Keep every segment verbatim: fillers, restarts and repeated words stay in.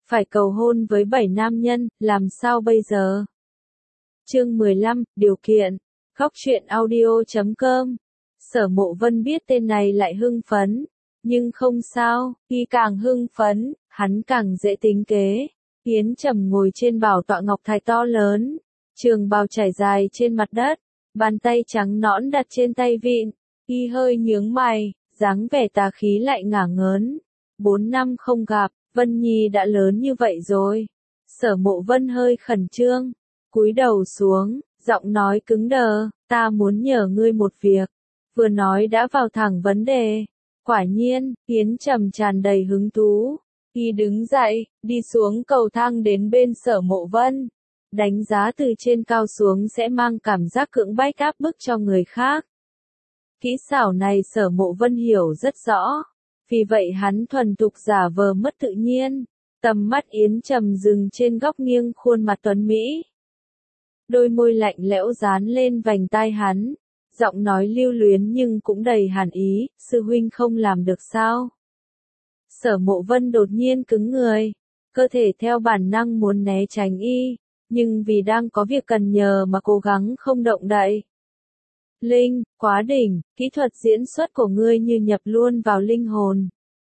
phải cầu hôn với bảy nam nhân, làm sao bây giờ? Chương mười lăm, điều kiện. Góc truyện audio chấm com. Sở Mộ Vân biết tên này lại hưng phấn, nhưng không sao, khi càng hưng phấn, hắn càng dễ tính kế. Yến Trầm ngồi trên bảo tọa ngọc thạch to lớn, trường bào trải dài trên mặt đất, bàn tay trắng nõn đặt trên tay vịn, y hơi nhướng mày, dáng vẻ tà khí lại ngả ngớn. Bốn năm không gặp, Vân Nhi đã lớn như vậy rồi. Sở Mộ Vân hơi khẩn trương, cúi đầu xuống, giọng nói cứng đờ, ta muốn nhờ ngươi một việc. Vừa nói đã vào thẳng vấn đề. Quả nhiên, Yến Trầm tràn đầy hứng thú. Y đứng dậy, đi xuống cầu thang đến bên Sở Mộ Vân. Đánh giá từ trên cao xuống sẽ mang cảm giác cưỡng bách áp bức cho người khác. Kỹ xảo này Sở Mộ Vân hiểu rất rõ. Vì vậy hắn thuần thục giả vờ mất tự nhiên. Tầm mắt Yến Trầm dừng trên góc nghiêng khuôn mặt tuấn Mỹ. Đôi môi lạnh lẽo dán lên vành tai hắn. Giọng nói lưu luyến nhưng cũng đầy hàn ý, sư huynh không làm được sao? Sở Mộ Vân đột nhiên cứng người, cơ thể theo bản năng muốn né tránh y, nhưng vì đang có việc cần nhờ mà cố gắng không động đậy. Linh, quá đỉnh, kỹ thuật diễn xuất của ngươi như nhập luôn vào linh hồn.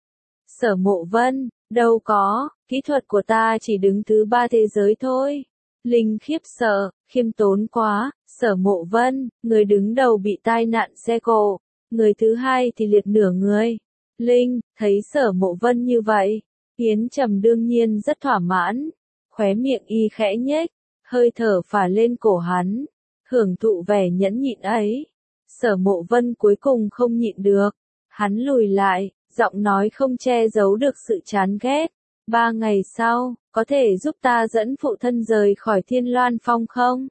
Sở Mộ Vân, đâu có, kỹ thuật của ta chỉ đứng thứ ba thế giới thôi. Linh khiếp sợ, khiêm tốn quá. Sở Mộ Vân, người đứng đầu bị tai nạn xe cộ, người thứ hai thì liệt nửa người. Linh, thấy Sở Mộ Vân như vậy, Yến Trầm đương nhiên rất thỏa mãn, khóe miệng y khẽ nhếch, hơi thở phả lên cổ hắn, hưởng thụ vẻ nhẫn nhịn ấy. Sở Mộ Vân cuối cùng không nhịn được, hắn lùi lại, giọng nói không che giấu được sự chán ghét. Ba ngày sau, có thể giúp ta dẫn phụ thân rời khỏi Thiên Loan Phong không?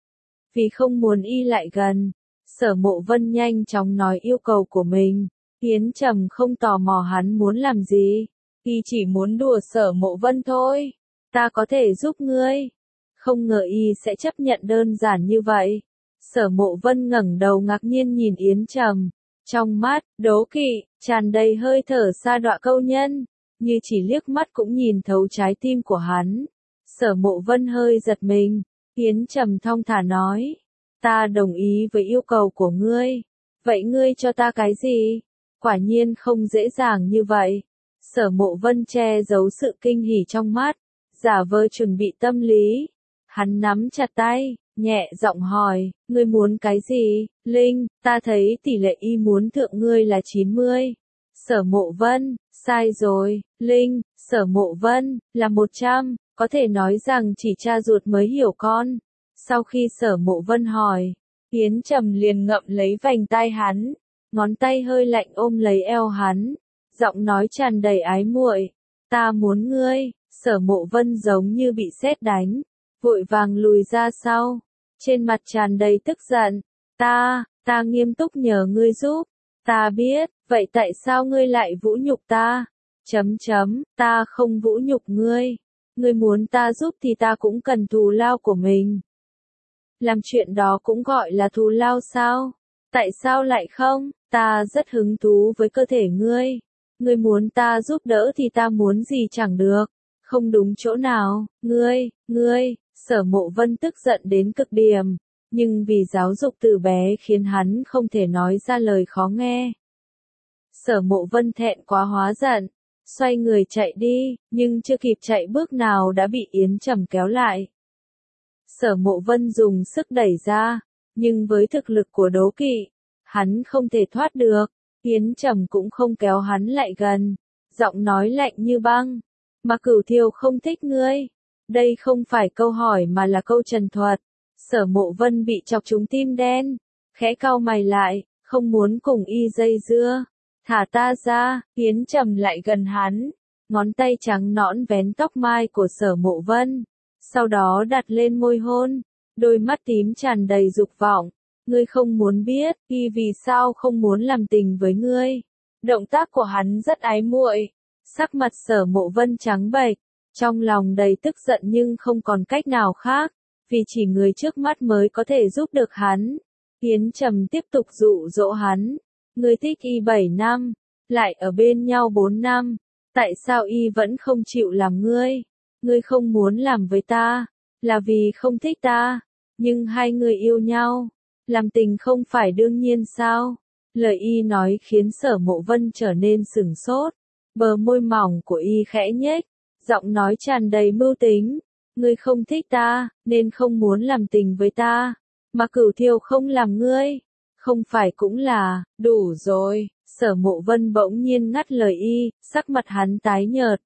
Vì không muốn y lại gần, Sở Mộ Vân nhanh chóng nói yêu cầu của mình. Yến Trầm không tò mò hắn muốn làm gì, y chỉ muốn đùa Sở Mộ Vân thôi. Ta có thể giúp ngươi. Không ngờ y sẽ chấp nhận đơn giản như vậy. Sở Mộ Vân ngẩng đầu ngạc nhiên nhìn Yến Trầm, trong mắt đố kỵ tràn đầy hơi thở sa đọa câu nhân, như chỉ liếc mắt cũng nhìn thấu trái tim của hắn. Sở Mộ Vân hơi giật mình. Yến Trầm thong thả nói, ta đồng ý với yêu cầu của ngươi, vậy ngươi cho ta cái gì? Quả nhiên không dễ dàng như vậy. Sở Mộ Vân che giấu sự kinh hỉ trong mắt, giả vờ chuẩn bị tâm lý. Hắn nắm chặt tay, nhẹ giọng hỏi, ngươi muốn cái gì? Linh, ta thấy tỷ lệ y muốn thượng ngươi là chín mươi. Sở Mộ Vân, sai rồi, Linh, Sở Mộ Vân, là một trăm. Có thể nói rằng chỉ cha ruột mới hiểu con. Sau khi Sở Mộ Vân hỏi, Yến Trầm liền ngậm lấy vành tai hắn, ngón tay hơi lạnh ôm lấy eo hắn, giọng nói tràn đầy ái muội, ta muốn ngươi. Sở Mộ Vân giống như bị sét đánh, vội vàng lùi ra sau, trên mặt tràn đầy tức giận, ta, ta nghiêm túc nhờ ngươi giúp, ta biết, vậy tại sao ngươi lại vũ nhục ta? Chấm chấm, ta không vũ nhục ngươi. Ngươi muốn ta giúp thì ta cũng cần thù lao của mình. Làm chuyện đó cũng gọi là thù lao sao? Tại sao lại không? Ta rất hứng thú với cơ thể ngươi. Ngươi muốn ta giúp đỡ thì ta muốn gì chẳng được. Không đúng chỗ nào, ngươi, ngươi, Sở Mộ Vân tức giận đến cực điểm. Nhưng vì giáo dục từ bé khiến hắn không thể nói ra lời khó nghe. Sở Mộ Vân thẹn quá hóa giận. Xoay người chạy đi, nhưng chưa kịp chạy bước nào đã bị Yến Trầm kéo lại. Sở Mộ Vân dùng sức đẩy ra, nhưng với thực lực của đố kỵ, hắn không thể thoát được. Yến Trầm cũng không kéo hắn lại gần, giọng nói lạnh như băng, mà Cửu Thiêu không thích ngươi. Đây không phải câu hỏi mà là câu trần thuật. Sở Mộ Vân bị chọc trúng tim đen, khẽ cau mày lại, không muốn cùng y dây dưa. Thả ta ra. Yến Trầm lại gần hắn, ngón tay trắng nõn vén tóc mai của Sở Mộ Vân, sau đó đặt lên môi hôn, đôi mắt tím tràn đầy dục vọng. Ngươi không muốn biết, y vì sao không muốn làm tình với ngươi. Động tác của hắn rất ái muội. Sắc mặt Sở Mộ Vân trắng bệch, trong lòng đầy tức giận nhưng không còn cách nào khác, vì chỉ người trước mắt mới có thể giúp được hắn. Yến Trầm tiếp tục dụ dỗ hắn. Ngươi thích y bảy năm, lại ở bên nhau bốn năm, Tại sao y vẫn không chịu làm ngươi? Ngươi không muốn làm với ta, là vì không thích ta, nhưng hai người yêu nhau, làm tình không phải đương nhiên sao? Lời y nói khiến Sở Mộ Vân trở nên sửng sốt, bờ môi mỏng của y khẽ nhếch, giọng nói tràn đầy mưu tính. Ngươi không thích ta, nên không muốn làm tình với ta, mà Cửu Thiêu không làm ngươi, không phải cũng là, đủ rồi. Sở Mộ Vân bỗng nhiên ngắt lời y, sắc mặt hắn tái nhợt.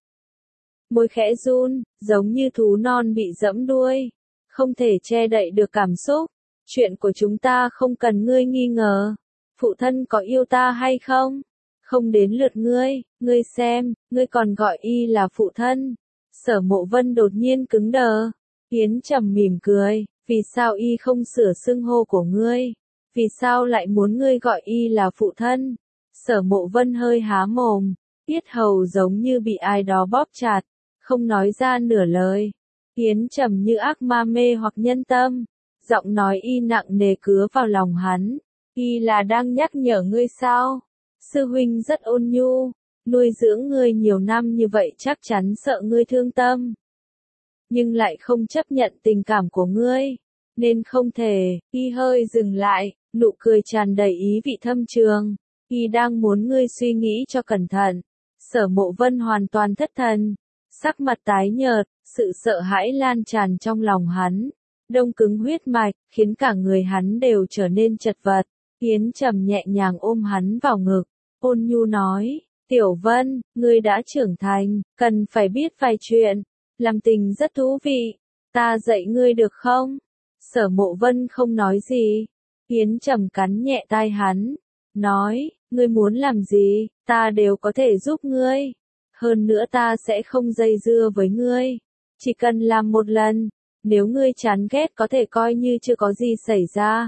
Môi khẽ run, giống như thú non bị giẫm đuôi, không thể che đậy được cảm xúc. Chuyện của chúng ta không cần ngươi nghi ngờ. Phụ thân có yêu ta hay không? Không đến lượt ngươi, ngươi xem, ngươi còn gọi y là phụ thân. Sở Mộ Vân đột nhiên cứng đờ. Yến Trầm mỉm cười, vì sao y không sửa xưng hô của ngươi? Vì sao lại muốn ngươi gọi y là phụ thân? Sở Mộ Vân hơi há mồm, yết hầu giống như bị ai đó bóp chặt, không nói ra nửa lời. Yến Trầm như ác ma mê hoặc nhân tâm, giọng nói y nặng nề cứa vào lòng hắn. Y là đang nhắc nhở ngươi sao? Sư huynh rất ôn nhu, nuôi dưỡng ngươi nhiều năm như vậy chắc chắn sợ ngươi thương tâm, nhưng lại không chấp nhận tình cảm của ngươi, nên không thể. Y hơi dừng lại, nụ cười tràn đầy ý vị thâm trường. Y đang muốn ngươi suy nghĩ cho cẩn thận. Sở Mộ Vân hoàn toàn thất thần, sắc mặt tái nhợt, sự sợ hãi lan tràn trong lòng hắn, đông cứng huyết mạch, khiến cả người hắn đều trở nên chật vật. Yến Trầm nhẹ nhàng ôm hắn vào ngực, ôn nhu nói, Tiểu Vân, ngươi đã trưởng thành, cần phải biết vài chuyện, làm tình rất thú vị, ta dạy ngươi được không? Sở Mộ Vân không nói gì, Yến Trầm cắn nhẹ tai hắn, nói, ngươi muốn làm gì, ta đều có thể giúp ngươi, hơn nữa ta sẽ không dây dưa với ngươi, chỉ cần làm một lần, nếu ngươi chán ghét có thể coi như chưa có gì xảy ra.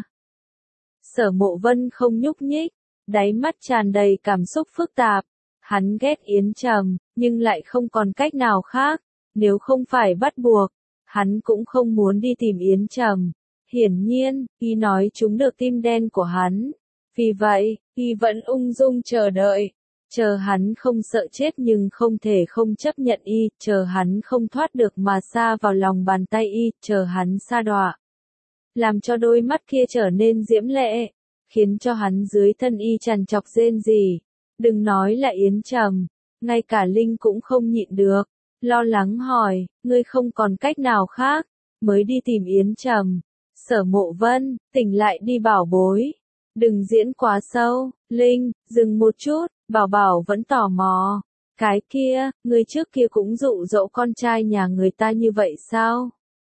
Sở Mộ Vân không nhúc nhích, đáy mắt tràn đầy cảm xúc phức tạp. Hắn ghét Yến Trầm, nhưng lại không còn cách nào khác. Nếu không phải bắt buộc, hắn cũng không muốn đi tìm Yến Trầm. Hiển nhiên, y nói trúng được tim đen của hắn. Vì vậy, y vẫn ung dung chờ đợi. Chờ hắn không sợ chết nhưng không thể không chấp nhận y. Chờ hắn không thoát được mà sa vào lòng bàn tay y. Chờ hắn sa đọa, làm cho đôi mắt kia trở nên diễm lệ, khiến cho hắn dưới thân y trằn trọc rên rỉ. Đừng nói là Yến Trầm, ngay cả Linh cũng không nhịn được, lo lắng hỏi, ngươi không còn cách nào khác, mới đi tìm Yến Trầm. Sở Mộ Vân, tỉnh lại đi bảo bối, đừng diễn quá sâu. Linh, dừng một chút, Bảo Bảo vẫn tò mò, cái kia, ngươi trước kia cũng dụ dỗ con trai nhà người ta như vậy sao?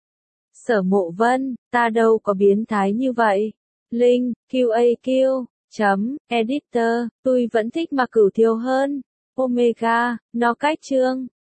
Sở Mộ Vân, ta đâu có biến thái như vậy. Linh, quy a quy, chấm, editor, tôi vẫn thích mà Cửu Thiêu hơn. Omega, nó cách chương.